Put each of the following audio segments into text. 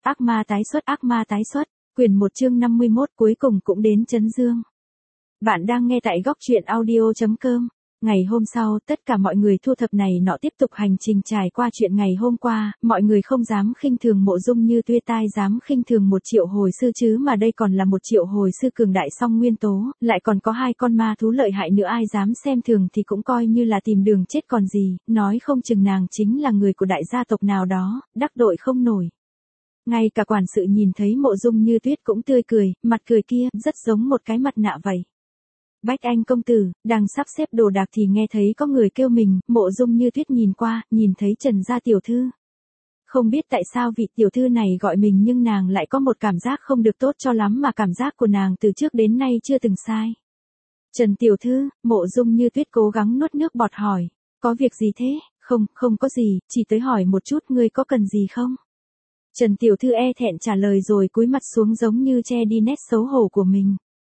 Ác ma tái xuất, quyển 1 chương 51 cuối cùng cũng đến Trấn Dương. Bạn đang nghe tại góc truyện audio.com. Ngày hôm sau, tất cả mọi người thu thập này nọ tiếp tục hành trình trải qua chuyện ngày hôm qua, mọi người không dám khinh thường Mộ Dung Như Tuyết, tai dám khinh thường một triệu hồi sư chứ mà đây còn là một triệu hồi sư cường đại song nguyên tố, lại còn có hai con ma thú lợi hại nữa, ai dám xem thường thì cũng coi như là tìm đường chết còn gì, nói không chừng nàng chính là người của đại gia tộc nào đó, đắc tội không nổi. Ngay cả quản sự nhìn thấy Mộ Dung Như Tuyết cũng tươi cười, mặt cười kia rất giống một cái mặt nạ vậy. Bách Anh công tử, đang sắp xếp đồ đạc thì nghe thấy có người kêu mình, Mộ Dung Như Tuyết nhìn qua, nhìn thấy Trần gia tiểu thư. Không biết tại sao vị tiểu thư này gọi mình nhưng nàng lại có một cảm giác không được tốt cho lắm mà cảm giác của nàng từ trước đến nay chưa từng sai. Trần tiểu thư, Mộ Dung Như Tuyết cố gắng nuốt nước bọt hỏi, có việc gì thế? Không có gì, chỉ tới hỏi một chút, ngươi có cần gì không? Trần tiểu thư e thẹn trả lời rồi cúi mặt xuống giống như che đi nét xấu hổ của mình.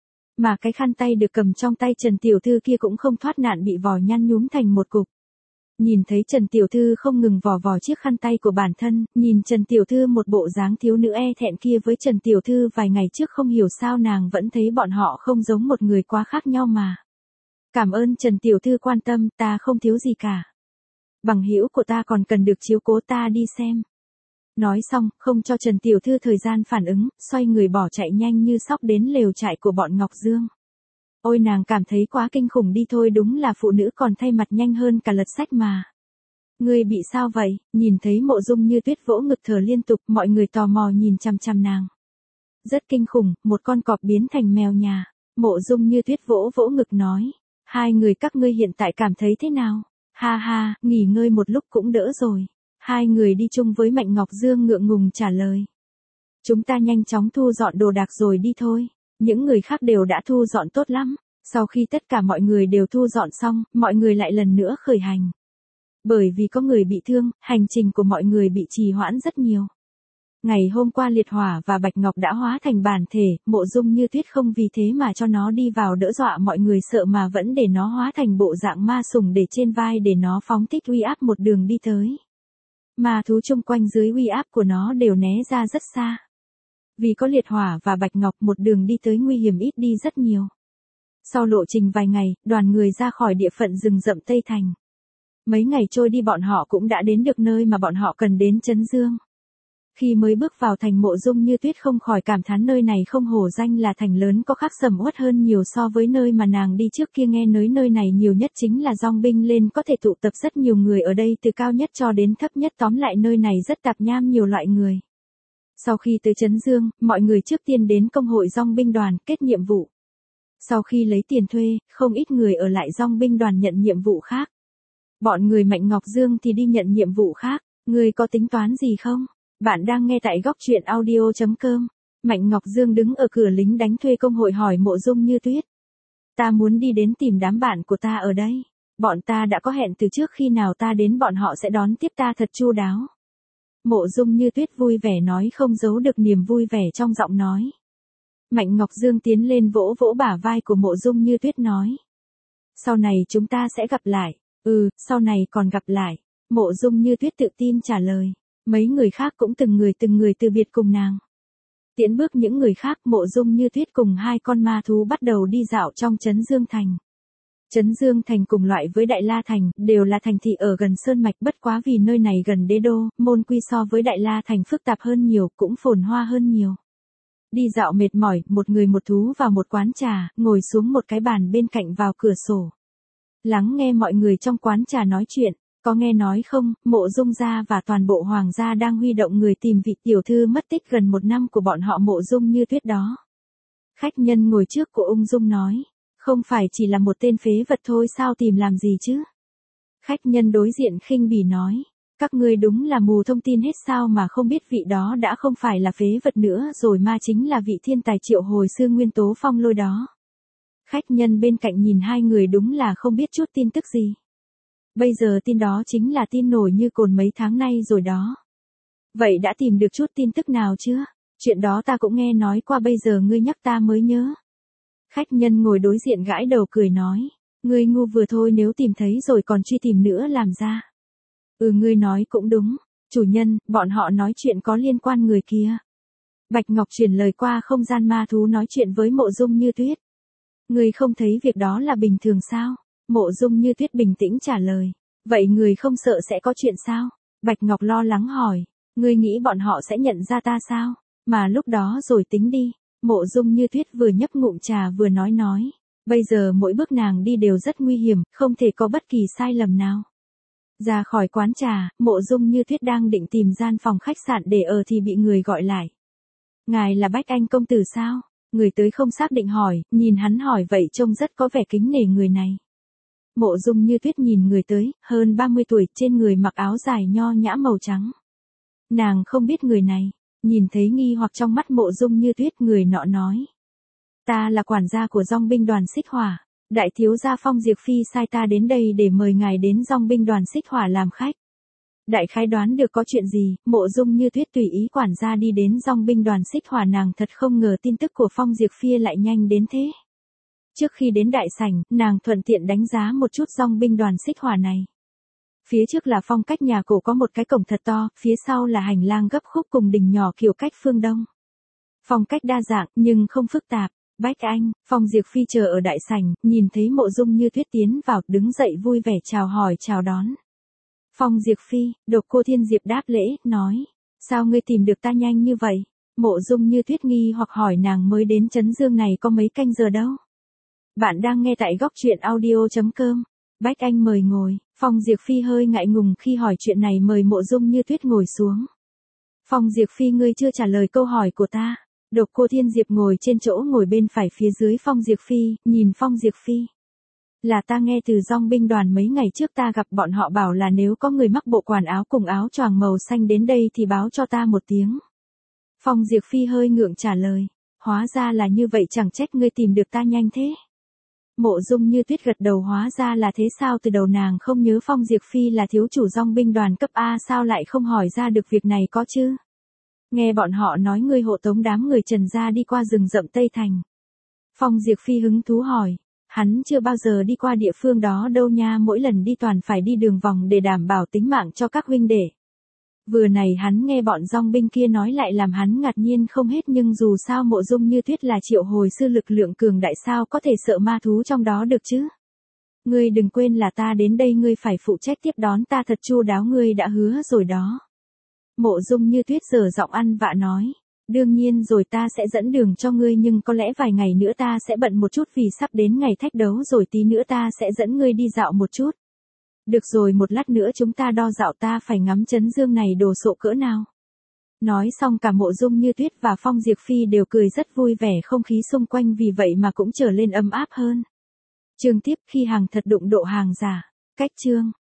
Mà cái khăn tay được cầm trong tay Trần tiểu thư kia cũng không thoát nạn bị vò nhăn nhúm thành một cục. Nhìn thấy Trần tiểu thư không ngừng vò chiếc khăn tay của bản thân, nhìn Trần tiểu thư một bộ dáng thiếu nữ e thẹn kia với Trần tiểu thư vài ngày trước, không hiểu sao nàng vẫn thấy bọn họ không giống một người quá khác nhau mà. Cảm ơn Trần tiểu thư quan tâm, ta không thiếu gì cả. Bằng hữu của ta còn cần được chiếu cố, ta đi xem. Nói xong, không cho Trần tiểu thư thời gian phản ứng, xoay người bỏ chạy nhanh như sóc đến lều trại của bọn Ngọc Dương. Ôi nàng cảm thấy quá kinh khủng đi thôi, đúng là phụ nữ còn thay mặt nhanh hơn cả lật sách mà. Ngươi bị sao vậy? Nhìn thấy Mộ Dung Như Tuyết vỗ ngực thở liên tục, mọi người tò mò nhìn chằm chằm nàng. Rất kinh khủng, một con cọp biến thành mèo nhà. Mộ Dung Như Tuyết vỗ ngực nói, hai người các ngươi hiện tại cảm thấy thế nào? Ha ha, nghỉ ngơi một lúc cũng đỡ rồi. Hai người đi chung với Mạnh Ngọc Dương ngượng ngùng trả lời. Chúng ta nhanh chóng thu dọn đồ đạc rồi đi thôi. Những người khác đều đã thu dọn tốt lắm. Sau khi tất cả mọi người đều thu dọn xong, mọi người lại lần nữa khởi hành. Bởi vì có người bị thương, hành trình của mọi người bị trì hoãn rất nhiều. Ngày hôm qua Liệt Hỏa và Bạch Ngọc đã hóa thành bản thể, Mộ Dung Như Tuyết không vì thế mà cho nó đi vào đỡ dọa mọi người sợ mà vẫn để nó hóa thành bộ dạng ma sủng để trên vai để nó phóng thích uy áp một đường đi tới. Ma thú chung quanh dưới uy áp của nó đều né ra rất xa. Vì có Liệt Hỏa và Bạch Ngọc một đường đi tới nguy hiểm ít đi rất nhiều. Sau lộ trình vài ngày, đoàn người ra khỏi địa phận rừng rậm Tây Thành. Mấy ngày trôi đi bọn họ cũng đã đến được nơi mà bọn họ cần đến, Trấn Dương. Khi mới bước vào thành, Mộ Dung Như Tuyết không khỏi cảm thán nơi này không hổ danh là thành lớn, có khác sầm uất hơn nhiều so với nơi mà nàng đi trước kia. Nghe nói nơi này nhiều nhất chính là dong binh lên có thể tụ tập rất nhiều người ở đây từ cao nhất cho đến thấp nhất, tóm lại nơi này rất tạp nham nhiều loại người. Sau khi tới Trấn Dương, mọi người trước tiên đến công hội dong binh đoàn kết nhiệm vụ. Sau khi lấy tiền thuê, không ít người ở lại dong binh đoàn nhận nhiệm vụ khác. Bọn người Mạnh Ngọc Dương thì đi nhận nhiệm vụ khác. Ngươi có tính toán gì không? Bạn đang nghe tại góc truyện audio.com. Mạnh Ngọc Dương đứng ở cửa lính đánh thuê công hội hỏi Mộ Dung Như Tuyết. Ta muốn đi đến tìm đám bạn của ta ở đây. Bọn ta đã có hẹn từ trước, khi nào ta đến bọn họ sẽ đón tiếp ta thật chu đáo. Mộ Dung Như Tuyết vui vẻ nói, không giấu được niềm vui vẻ trong giọng nói. Mạnh Ngọc Dương tiến lên vỗ bả vai của Mộ Dung Như Tuyết nói. Sau này chúng ta sẽ gặp lại. Sau này còn gặp lại. Mộ Dung Như Tuyết tự tin trả lời. Mấy người khác cũng từng người từ biệt cùng nàng. Tiễn bước những người khác, Mộ Dung Như Tuyết cùng hai con ma thú bắt đầu đi dạo trong Trấn Dương Thành. Trấn Dương Thành cùng loại với Đại La Thành, đều là thành thị ở gần Sơn Mạch, bất quá vì nơi này gần đế đô, môn quy so với Đại La Thành phức tạp hơn nhiều, cũng phồn hoa hơn nhiều. Đi dạo mệt mỏi, một người một thú vào một quán trà, ngồi xuống một cái bàn bên cạnh vào cửa sổ. Lắng nghe mọi người trong quán trà nói chuyện. Có nghe nói không, Mộ Dung gia và toàn bộ hoàng gia đang huy động người tìm vị tiểu thư mất tích gần 1 năm của bọn họ Mộ Dung Như Tuyết đó. Khách nhân ngồi trước của ung dung nói, không phải chỉ là một tên phế vật thôi sao, tìm làm gì chứ? Khách nhân đối diện khinh bỉ nói, các ngươi đúng là mù thông tin hết sao mà không biết vị đó đã không phải là phế vật nữa rồi mà chính là vị thiên tài triệu hồi sư nguyên tố phong lôi đó. Khách nhân bên cạnh nhìn hai người đúng là không biết chút tin tức gì. Bây giờ tin đó chính là tin nổi như cồn mấy tháng nay rồi đó. Vậy đã tìm được chút tin tức nào chưa? Chuyện đó ta cũng nghe nói qua, bây giờ ngươi nhắc ta mới nhớ. Khách nhân ngồi đối diện gãi đầu cười nói, ngươi ngu vừa thôi, nếu tìm thấy rồi còn truy tìm nữa làm ra. Ngươi nói cũng đúng, chủ nhân, bọn họ nói chuyện có liên quan người kia, Bạch Ngọc truyền lời qua không gian ma thú nói chuyện với Mộ Dung Như Tuyết. Người không thấy việc đó là bình thường sao? Mộ Dung Như Tuyết bình tĩnh trả lời. Vậy người không sợ sẽ có chuyện sao? Bạch Ngọc lo lắng hỏi. Ngươi nghĩ bọn họ sẽ nhận ra ta sao? Mà lúc đó rồi tính đi. Mộ Dung Như Tuyết vừa nhấp ngụm trà vừa nói. Bây giờ mỗi bước nàng đi đều rất nguy hiểm, không thể có bất kỳ sai lầm nào. Ra khỏi quán trà, Mộ Dung Như Tuyết đang định tìm gian phòng khách sạn để ở thì bị người gọi lại. Ngài là Bách Anh công tử sao? Người tới không xác định hỏi, nhìn hắn hỏi vậy trông rất có vẻ kính nể người này. Mộ Dung Như Tuyết nhìn người tới, hơn 30 tuổi, trên người mặc áo dài nho nhã màu trắng. Nàng không biết người này, nhìn thấy nghi hoặc trong mắt Mộ Dung Như Tuyết, người nọ nói. Ta là quản gia của dong binh đoàn Xích Hỏa, đại thiếu gia Phong Diệp Phi sai ta đến đây để mời ngài đến dong binh đoàn Xích Hỏa làm khách. Đại khái đoán được có chuyện gì, Mộ Dung Như Tuyết tùy ý quản gia đi đến dong binh đoàn Xích Hỏa, nàng thật không ngờ tin tức của Phong Diệp Phi lại nhanh đến thế. Trước khi đến đại sảnh, nàng thuận tiện đánh giá một chút dong binh đoàn Xích Hỏa này. Phía trước là phong cách nhà cổ có một cái cổng thật to, phía sau là hành lang gấp khúc cùng đình nhỏ kiểu cách phương Đông. Phong cách đa dạng nhưng không phức tạp. Bách Anh, Phong Diệp Phi chờ ở đại sảnh, nhìn thấy Mộ Dung Như Tuyết tiến vào, đứng dậy vui vẻ chào hỏi chào đón. Phong Diệp Phi, Độc Cô Thiên Diệp đáp lễ, nói. Sao ngươi tìm được ta nhanh như vậy? Mộ Dung Như Tuyết nghi hoặc hỏi, nàng mới đến Trấn Dương này có mấy canh giờ đâu. Bạn đang nghe tại góc truyện audio.com. Bách Anh mời ngồi. Phong Diệp Phi hơi ngại ngùng khi hỏi chuyện này, mời Mộ Dung Như Tuyết ngồi xuống. Phong Diệp Phi, ngươi chưa trả lời câu hỏi của ta. Độc Cô Thiên Diệp ngồi trên chỗ ngồi bên phải phía dưới Phong Diệp Phi, nhìn Phong Diệp Phi. Là ta nghe từ dong binh đoàn mấy ngày trước, ta gặp bọn họ bảo là nếu có người mắc bộ quần áo cùng áo choàng màu xanh đến đây thì báo cho ta một tiếng. Phong Diệp Phi hơi ngượng trả lời. Hóa ra là như vậy, chẳng trách ngươi tìm được ta nhanh thế. Mộ Dung Như Tuyết gật đầu, hóa ra là thế sao, từ đầu nàng không nhớ Phong Diệp Phi là thiếu chủ dong binh đoàn cấp A, sao lại không hỏi ra được việc này có chứ? Nghe bọn họ nói ngươi hộ tống đám người Trần gia đi qua rừng rậm Tây Thành. Phong Diệp Phi hứng thú hỏi. Hắn chưa bao giờ đi qua địa phương đó đâu nha, mỗi lần đi toàn phải đi đường vòng để đảm bảo tính mạng cho các huynh đệ. Vừa này hắn nghe bọn dong binh kia nói lại làm hắn ngạc nhiên không hết, nhưng dù sao Mộ Dung Như Tuyết là triệu hồi sư lực lượng cường đại, sao có thể sợ ma thú trong đó được chứ? Ngươi đừng quên là ta đến đây, ngươi phải phụ trách tiếp đón ta thật chu đáo, ngươi đã hứa rồi đó. Mộ Dung Như Tuyết giở giọng ăn vạ nói. Đương nhiên rồi, ta sẽ dẫn đường cho ngươi, nhưng có lẽ vài ngày nữa ta sẽ bận một chút vì sắp đến ngày thách đấu rồi, tí nữa ta sẽ dẫn ngươi đi dạo một chút. Được rồi, một lát nữa chúng ta đo dạo, ta phải ngắm Trấn Dương này đồ sộ cỡ nào. Nói xong cả Mộ Dung Như Tuyết và Phong Diệp Phi đều cười rất vui vẻ, không khí xung quanh vì vậy mà cũng trở lên ấm áp hơn. Chương tiếp, khi hàng thật đụng độ hàng giả. Cách chương.